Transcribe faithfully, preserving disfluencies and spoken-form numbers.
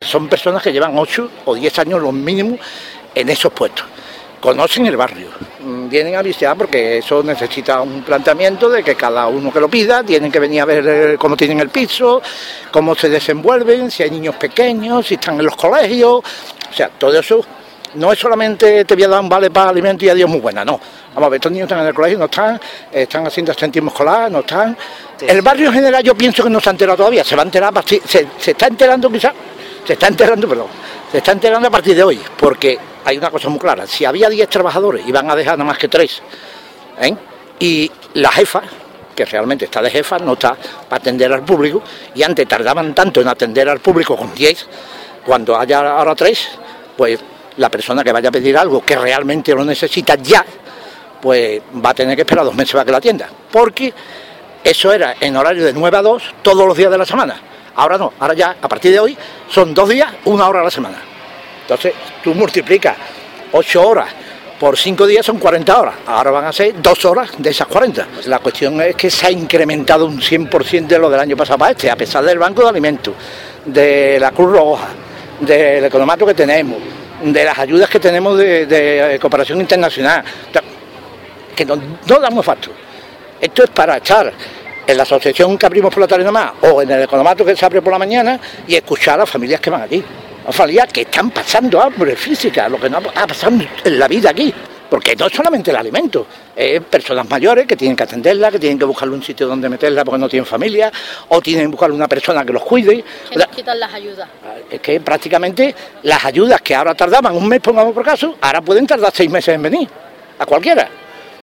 son personas que llevan ocho o diez años los mínimos en esos puestos. Conocen el barrio, vienen a visitar porque eso necesita un planteamiento de que cada uno que lo pida tienen que venir a ver cómo tienen el piso, cómo se desenvuelven, si hay niños pequeños, si están en los colegios, o sea, todo eso no es solamente te voy a dar un vale para alimentos y adiós muy buena, no. Vamos a ver, estos niños están en el colegio, no están, están haciendo absentismo escolar, no están. El barrio en general yo pienso que no se ha enterado todavía, se va a enterar a partir, se, se está enterando quizás, se está enterando, perdón, se está enterando a partir de hoy, porque hay una cosa muy clara, si había diez trabajadores y van a dejar nada más que tres, ¿eh? Y la jefa, que realmente está de jefa, no está para atender al público, y antes tardaban tanto en atender al público con diez, cuando haya ahora tres, pues la persona que vaya a pedir algo que realmente lo necesita ya, pues va a tener que esperar dos meses para que la atienda, porque eso era en horario de nueve a dos todos los días de la semana. Ahora no, ahora ya a partir de hoy son dos días, una hora a la semana. Entonces tú multiplicas ocho horas por cinco días, son cuarenta horas. Ahora van a ser dos horas de esas cuarenta. La cuestión es que se ha incrementado un cien por ciento de lo del año pasado para este, a pesar del Banco de Alimentos, de la Cruz Roja, del economato que tenemos, de las ayudas que tenemos de, de cooperación internacional, que no, no damos facto. Esto es para echar en la asociación que abrimos por la tarde nomás, o en el economato que se abre por la mañana, y escuchar a las familias que van aquí. Las familias que están pasando hambre física, lo que no ha pasado en la vida aquí. Porque no es solamente el alimento, es personas mayores que tienen que atenderla, que tienen que buscarle un sitio donde meterla porque no tienen familia, o tienen que buscarle una persona que los cuide. Que les quitan las ayudas. Es que prácticamente las ayudas que ahora tardaban un mes, pongamos por caso, ahora pueden tardar seis meses en venir, a cualquiera.